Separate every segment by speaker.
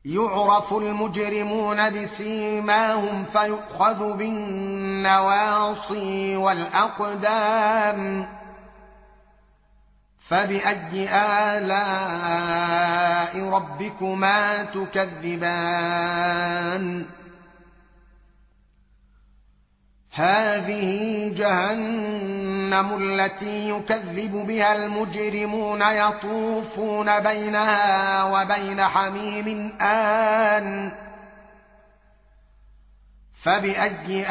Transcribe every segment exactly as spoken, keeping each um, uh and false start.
Speaker 1: يعرف المجرمون بسيماهم فيؤخذ بالنواصي والأقدام فبأي آلاء ربكما تكذبان هذه جهنم التي يكذب بها المجرمون يطوفون بينها وبين حميم آن فبأي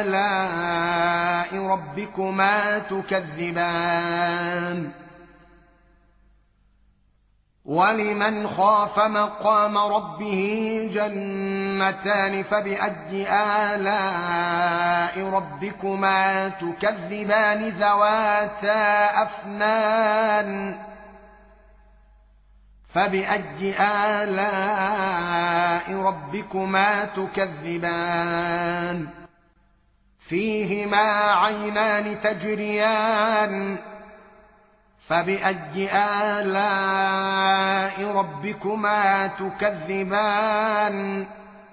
Speaker 1: آلاء ربكما تكذبان ولمن خاف مقام ربه جنتان فبأي آلاء ربكما تكذبان ذواتا أفنان فبأي آلاء ربكما تكذبان فيهما عينان تجريان فبأي آلاء ربكما تكذبان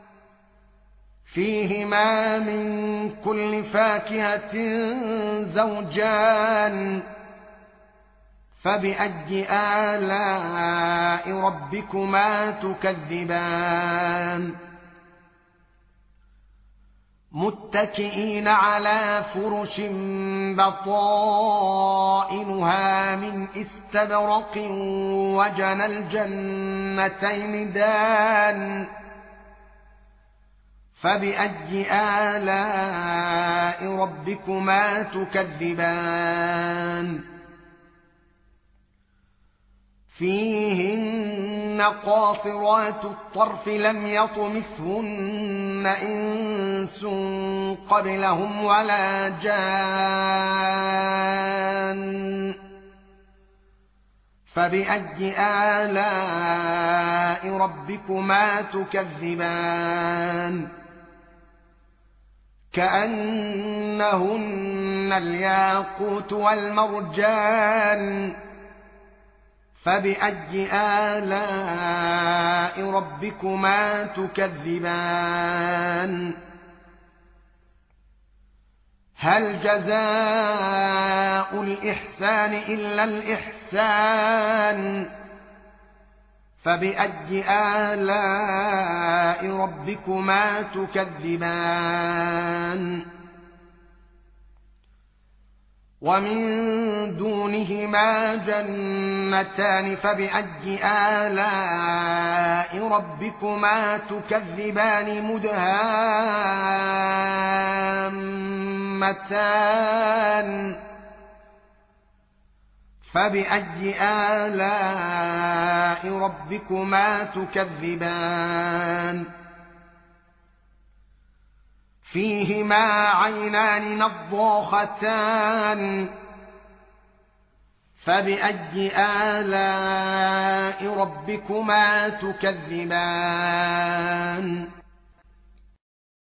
Speaker 1: فيهما من كل فاكهة زوجان فبأي آلاء ربكما تكذبان متكئين على فرش بطائنها من استبرق وجنى الجنتين دان فبأي آلاء ربكما تكذبان فيهن قاصرات الطرف لم يطمثهن إنس قبلهم ولا جان فبأي آلاء ربكما تكذبان كأنهن الياقوت والمرجان فبأي آلاء ربكما تكذبان هل جزاء الإحسان إلا الإحسان فبأي آلاء ربكما تكذبان ومن دونهما جنتان فبأي آلاء ربكما تكذبان مدهامتان فبأي آلاء ربكما تكذبان فيهما عينان نضاختان فبأي آلاء ربكما تكذبان